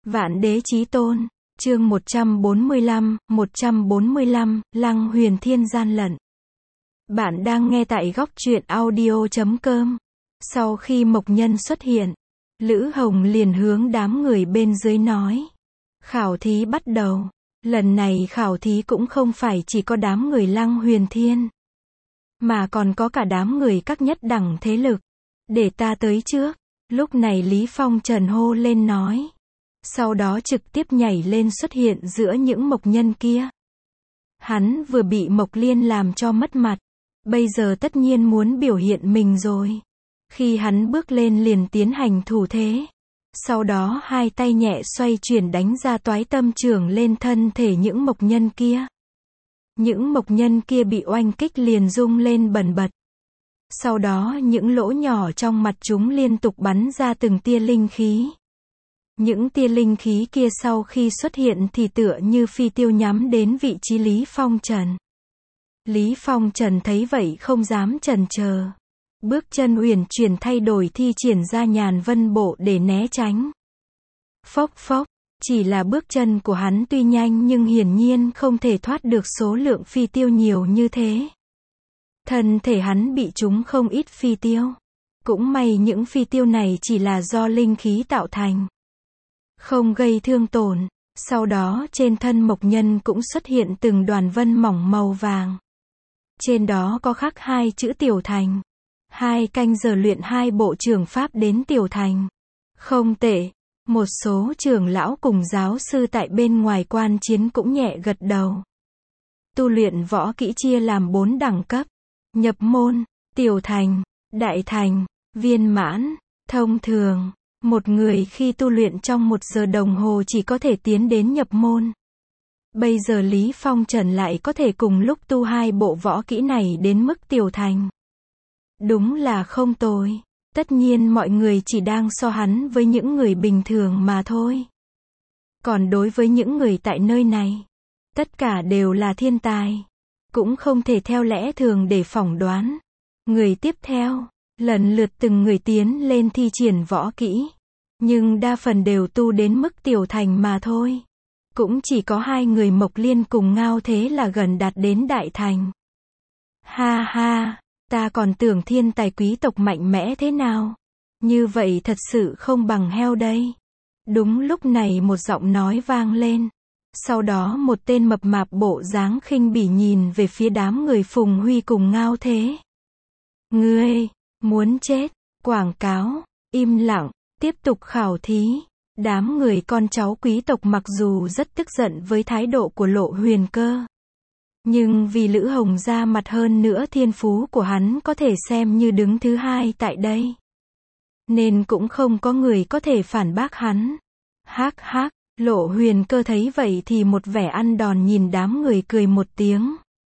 Vạn Đế Chí Tôn, chương 145, Lăng Huyền Thiên gian lận. Bạn đang nghe tại góc truyện audio.com. Sau khi Mộc Nhân xuất hiện, Lữ Hồng liền hướng đám người bên dưới nói. Khảo thí bắt đầu. Lần này khảo thí cũng không phải chỉ có đám người Lăng Huyền Thiên, mà còn có cả đám người các nhất đẳng thế lực. Để ta tới trước. Lúc này Lý Phong Trần hô lên nói. Sau đó trực tiếp nhảy lên xuất hiện giữa những mộc nhân kia. Hắn vừa bị Mộc Liên làm cho mất mặt, bây giờ tất nhiên muốn biểu hiện mình rồi. Khi hắn bước lên liền tiến hành thủ thế. Sau đó hai tay nhẹ xoay chuyển đánh ra toái tâm chưởng lên thân thể những mộc nhân kia. Những mộc nhân kia bị oanh kích liền rung lên bần bật. Sau đó những lỗ nhỏ trong mặt chúng liên tục bắn ra từng tia linh khí. Những tia linh khí kia sau khi xuất hiện thì tựa như phi tiêu nhắm đến vị trí Lý Phong Trần. Lý Phong Trần thấy vậy không dám chần chờ. Bước chân uyển chuyển thay đổi thi triển ra Nhàn Vân Bộ để né tránh. Phốc phốc, chỉ là bước chân của hắn tuy nhanh nhưng hiển nhiên không thể thoát được số lượng phi tiêu nhiều như thế. Thân thể hắn bị trúng không ít phi tiêu. Cũng may những phi tiêu này chỉ là do linh khí tạo thành, không gây thương tổn. Sau đó trên thân mộc nhân cũng xuất hiện từng đoàn vân mỏng màu vàng. Trên đó có khắc hai chữ Tiểu Thành. 2 canh giờ luyện 2 bộ trưởng pháp đến Tiểu Thành. Không tệ. Một số trưởng lão cùng giáo sư tại bên ngoài quan chiến cũng nhẹ gật đầu. Tu luyện võ kỹ chia làm 4 đẳng cấp. Nhập môn, Tiểu Thành, Đại Thành, Viên Mãn, Thông Thường. Một người khi tu luyện trong 1 giờ đồng hồ chỉ có thể tiến đến nhập môn. Bây giờ Lý Phong Trần lại có thể cùng lúc tu 2 bộ võ kỹ này đến mức Tiểu Thành. Đúng là không tồi. Tất nhiên mọi người chỉ đang so hắn với những người bình thường mà thôi. Còn đối với những người tại nơi này, tất cả đều là thiên tài. Cũng không thể theo lẽ thường để phỏng đoán. Người tiếp theo, lần lượt từng người tiến lên thi triển võ kỹ. Nhưng đa phần đều tu đến mức Tiểu Thành mà thôi. Cũng chỉ có 2 người Mộc Liên cùng Ngao Thế là gần đạt đến Đại Thành. Ha ha, ta còn tưởng thiên tài quý tộc mạnh mẽ thế nào. Như vậy thật sự không bằng heo đây. Đúng lúc này một giọng nói vang lên. Sau đó một tên mập mạp bộ dáng khinh bỉ nhìn về phía đám người Phùng Huy cùng Ngao Thế. Ngươi, muốn chết, quảng cáo, im lặng, tiếp tục khảo thí. Đám người con cháu quý tộc mặc dù rất tức giận với thái độ của Lộ Huyền Cơ. Nhưng vì Lữ Hồng ra mặt hơn nữa thiên phú của hắn có thể xem như đứng thứ 2 tại đây. Nên cũng không có người có thể phản bác hắn. Hắc hắc, Lộ Huyền Cơ thấy vậy thì một vẻ ăn đòn nhìn đám người cười một tiếng.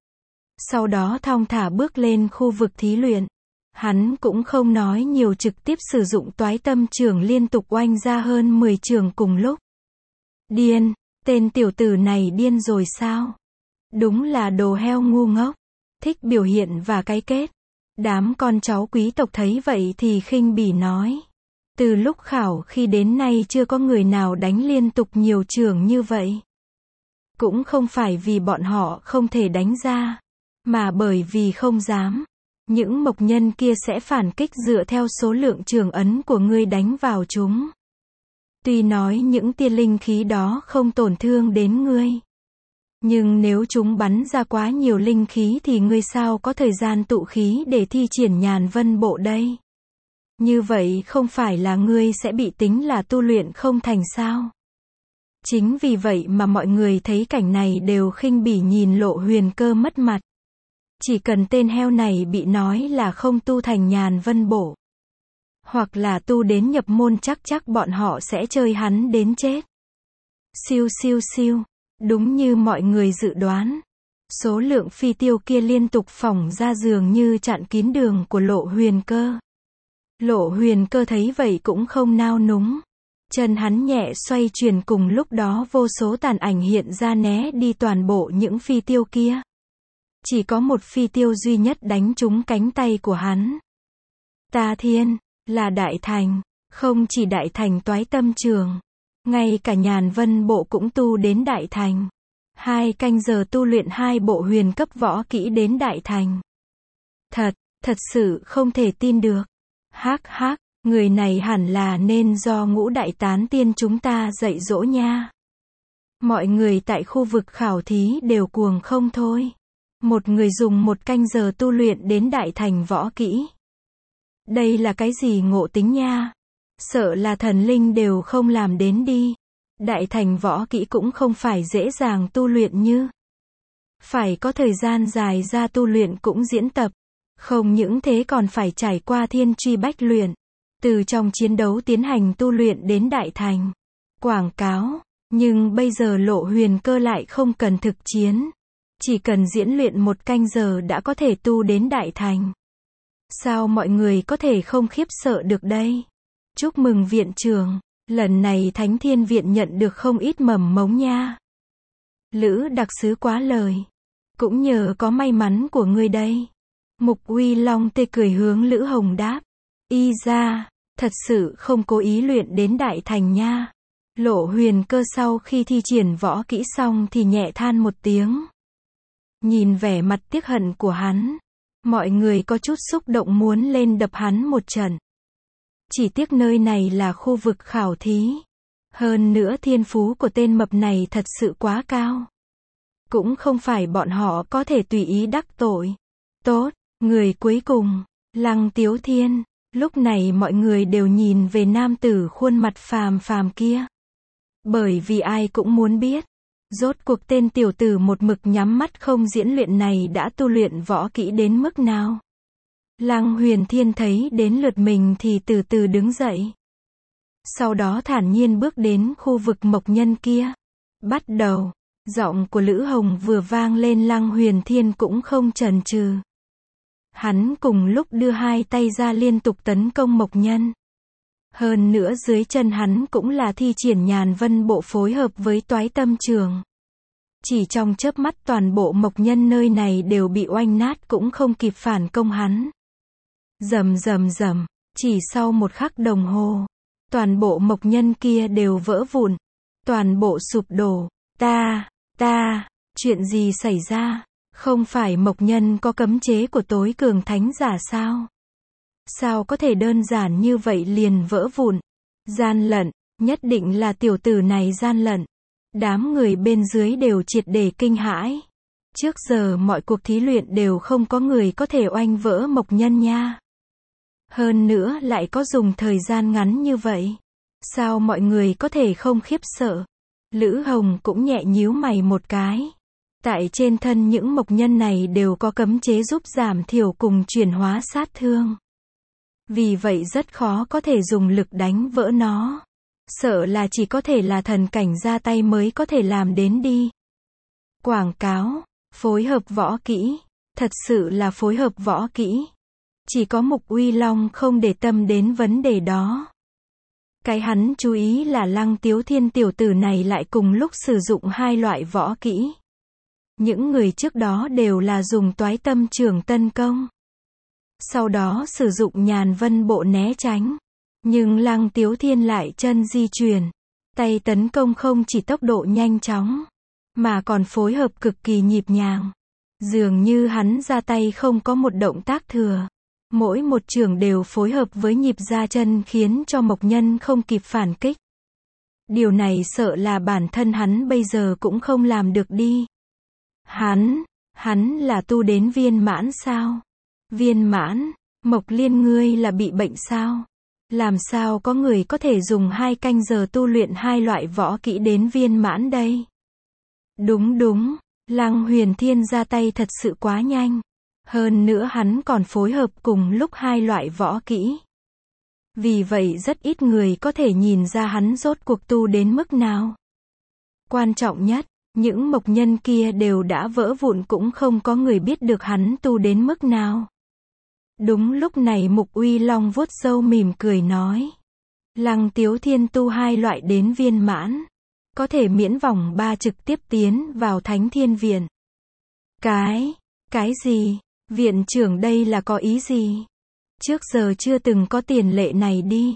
Sau đó thong thả bước lên khu vực thí luyện. Hắn cũng không nói nhiều trực tiếp sử dụng toái tâm chưởng liên tục oanh ra hơn 10 chưởng cùng lúc. Điên, tên tiểu tử này điên rồi sao? Đúng là đồ heo ngu ngốc. Thích biểu hiện và cái kết. Đám con cháu quý tộc thấy vậy thì khinh bỉ nói. Từ lúc khảo khi đến nay chưa có người nào đánh liên tục nhiều chưởng như vậy. Cũng không phải vì bọn họ không thể đánh ra, mà bởi vì không dám. Những mộc nhân kia sẽ phản kích dựa theo số lượng chưởng ấn của ngươi đánh vào chúng. Tuy nói những tia linh khí đó không tổn thương đến ngươi, nhưng nếu chúng bắn ra quá nhiều linh khí thì ngươi sao có thời gian tụ khí để thi triển Nhàn Vân Bộ đây? Như vậy không phải là ngươi sẽ bị tính là tu luyện không thành sao? Chính vì vậy mà mọi người thấy cảnh này đều khinh bỉ nhìn Lộ Huyền Cơ mất mặt. Chỉ cần tên heo này bị nói là không tu thành Nhàn Vân Bộ, hoặc là tu đến nhập môn chắc bọn họ sẽ chơi hắn đến chết. Siêu siêu siêu. Đúng như mọi người dự đoán. Số lượng phi tiêu kia liên tục phóng ra dường như chặn kín đường của Lộ Huyền Cơ. Lộ Huyền Cơ thấy vậy cũng không nao núng. Chân hắn nhẹ xoay chuyển cùng lúc đó vô số tàn ảnh hiện ra né đi toàn bộ những phi tiêu kia. Chỉ có một phi tiêu duy nhất đánh trúng cánh tay của hắn. Ta thiên, là Đại Thành, không chỉ Đại Thành toái tâm chưởng. Ngay cả Nhàn Vân Bộ cũng tu đến đại thành. 2 canh giờ tu luyện 2 bộ huyền cấp võ kỹ đến đại thành. Thật sự không thể tin được. Hắc hắc, người này hẳn là nên do Ngũ Đại Tán Tiên chúng ta dạy dỗ nha. Mọi người tại khu vực khảo thí đều cuồng không thôi. Một người dùng 1 canh giờ tu luyện đến đại thành võ kỹ. Đây là cái gì ngộ tính nha? Sợ là thần linh đều không làm đến đi. Đại thành võ kỹ cũng không phải dễ dàng tu luyện như. Phải có thời gian dài ra tu luyện cũng diễn tập. Không những thế còn phải trải qua thiên truy bách luyện. Từ trong chiến đấu tiến hành tu luyện đến đại thành. Quảng cáo. Nhưng bây giờ Lộ Huyền Cơ lại không cần thực chiến. Chỉ cần diễn luyện 1 canh giờ đã có thể tu đến đại thành. Sao mọi người có thể không khiếp sợ được đây? Chúc mừng viện trưởng. Lần này Thánh Thiên Viện nhận được không ít mầm mống nha. Lữ đặc sứ quá lời. Cũng nhờ có may mắn của ngươi đây. Mục Uy Long tê cười hướng Lữ Hồng đáp. Y ra, thật sự không cố ý luyện đến đại thành nha. Lộ Huyền Cơ sau khi thi triển võ kỹ xong thì nhẹ than một tiếng. Nhìn vẻ mặt tiếc hận của hắn, mọi người có chút xúc động muốn lên đập hắn một trận. Chỉ tiếc nơi này là khu vực khảo thí. Hơn nữa thiên phú của tên mập này thật sự quá cao. Cũng không phải bọn họ có thể tùy ý đắc tội. Tốt, người cuối cùng, Lăng Tiếu Thiên. Lúc này mọi người đều nhìn về nam tử khuôn mặt phàm phàm kia. Bởi vì ai cũng muốn biết. Rốt cuộc tên tiểu tử một mực nhắm mắt không diễn luyện này đã tu luyện võ kỹ đến mức nào. Lăng Huyền Thiên thấy đến lượt mình thì từ từ đứng dậy. Sau đó thản nhiên bước đến khu vực mộc nhân kia. Bắt đầu. Giọng của Lữ Hồng vừa vang lên Lăng Huyền Thiên cũng không chần chừ. Hắn cùng lúc đưa 2 tay ra liên tục tấn công mộc nhân. Hơn nữa dưới chân hắn cũng là thi triển Nhàn Vân Bộ phối hợp với Toái Tâm Trường. Chỉ trong chớp mắt toàn bộ mộc nhân nơi này đều bị oanh nát cũng không kịp phản công hắn. Rầm rầm rầm, chỉ sau 1 khắc đồng hồ, toàn bộ mộc nhân kia đều vỡ vụn, toàn bộ sụp đổ. Chuyện gì xảy ra? Không phải mộc nhân có cấm chế của tối cường thánh giả sao? Sao có thể đơn giản như vậy liền vỡ vụn? Gian lận, nhất định là tiểu tử này gian lận. Đám người bên dưới đều triệt để kinh hãi. Trước giờ mọi cuộc thí luyện đều không có người có thể oanh vỡ mộc nhân nha. Hơn nữa lại có dùng thời gian ngắn như vậy. Sao mọi người có thể không khiếp sợ? Lữ Hồng cũng nhẹ nhíu mày một cái. Tại trên thân những mộc nhân này đều có cấm chế giúp giảm thiểu cùng chuyển hóa sát thương. Vì vậy rất khó có thể dùng lực đánh vỡ nó. Sợ là chỉ có thể là thần cảnh ra tay mới có thể làm đến đi. Quảng cáo, phối hợp võ kỹ. Thật sự là phối hợp võ kỹ. Chỉ có Mục Uy Long không để tâm đến vấn đề đó. Cái hắn chú ý là Lăng Tiếu Thiên tiểu tử này lại cùng lúc sử dụng 2 loại võ kỹ. Những người trước đó đều là dùng Toái Tâm Trường tấn công. Sau đó sử dụng Nhàn Vân Bộ né tránh. Nhưng Lăng Tiếu Thiên lại chân di chuyển. Tay tấn công không chỉ tốc độ nhanh chóng, mà còn phối hợp cực kỳ nhịp nhàng. Dường như hắn ra tay không có một động tác thừa. Mỗi một chưởng đều phối hợp với nhịp ra chân khiến cho mộc nhân không kịp phản kích. Điều này sợ là bản thân hắn bây giờ cũng không làm được đi. Hắn là tu đến viên mãn sao? Viên mãn, Mộc Liên ngươi là bị bệnh sao? Làm sao có người có thể dùng 2 canh giờ tu luyện 2 loại võ kỹ đến viên mãn đây? Đúng, Lăng Huyền Thiên ra tay thật sự quá nhanh. Hơn nữa hắn còn phối hợp cùng lúc 2 loại võ kỹ. Vì vậy rất ít người có thể nhìn ra hắn rốt cuộc tu đến mức nào. Quan trọng nhất, những mộc nhân kia đều đã vỡ vụn cũng không có người biết được hắn tu đến mức nào. Đúng lúc này Mục Uy Long vuốt râu mỉm cười nói. Lăng Tiếu Thiên tu 2 loại đến viên mãn. Có thể miễn vòng 3 trực tiếp tiến vào Thánh Thiên Viện. Cái gì? Viện trưởng đây là có ý gì? Trước giờ chưa từng có tiền lệ này đi.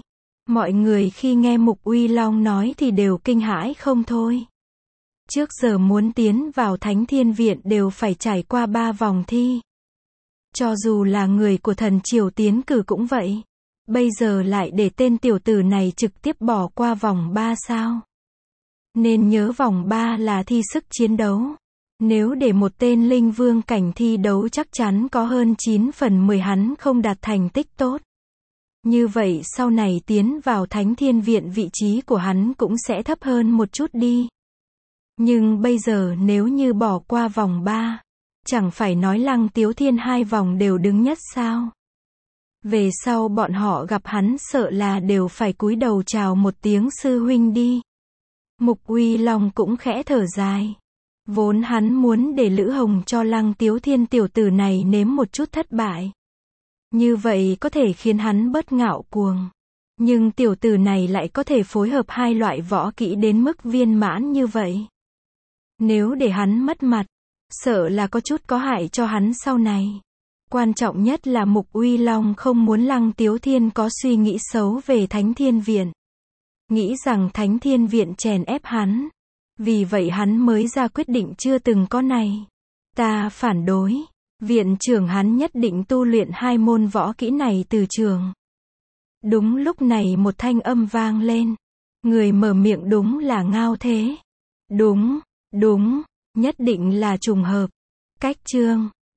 Mọi người khi nghe Mục Uy Long nói thì đều kinh hãi không thôi. Trước giờ muốn tiến vào Thánh Thiên Viện đều phải trải qua 3 vòng thi. Cho dù là người của thần triều tiến cử cũng vậy. Bây giờ lại để tên tiểu tử này trực tiếp bỏ qua vòng 3 sao? Nên nhớ vòng 3 là thi sức chiến đấu. Nếu để một tên linh vương cảnh thi đấu chắc chắn có hơn 9 phần 10 hắn không đạt thành tích tốt. Như vậy sau này tiến vào Thánh Thiên Viện vị trí của hắn cũng sẽ thấp hơn một chút đi. Nhưng bây giờ nếu như bỏ qua vòng 3, chẳng phải nói Lăng Tiếu Thiên 2 vòng đều đứng nhất sao? Về sau bọn họ gặp hắn sợ là đều phải cúi đầu chào một tiếng sư huynh đi. Mục Uy Long cũng khẽ thở dài. Vốn hắn muốn để Lữ Hồng cho Lăng Tiếu Thiên tiểu tử này nếm một chút thất bại. Như vậy có thể khiến hắn bớt ngạo cuồng. Nhưng tiểu tử này lại có thể phối hợp hai loại võ kỹ đến mức viên mãn như vậy. Nếu để hắn mất mặt, sợ là có chút có hại cho hắn sau này. Quan trọng nhất là Mục Uy Long không muốn Lăng Tiếu Thiên có suy nghĩ xấu về Thánh Thiên Viện. Nghĩ rằng Thánh Thiên Viện chèn ép hắn. Vì vậy hắn mới ra quyết định chưa từng có này. Ta phản đối. Viện trưởng hắn nhất định tu luyện 2 môn võ kỹ này từ trường. Đúng lúc này một thanh âm vang lên. Người mở miệng đúng là Ngao Thế. Đúng, nhất định là trùng hợp. Cách chương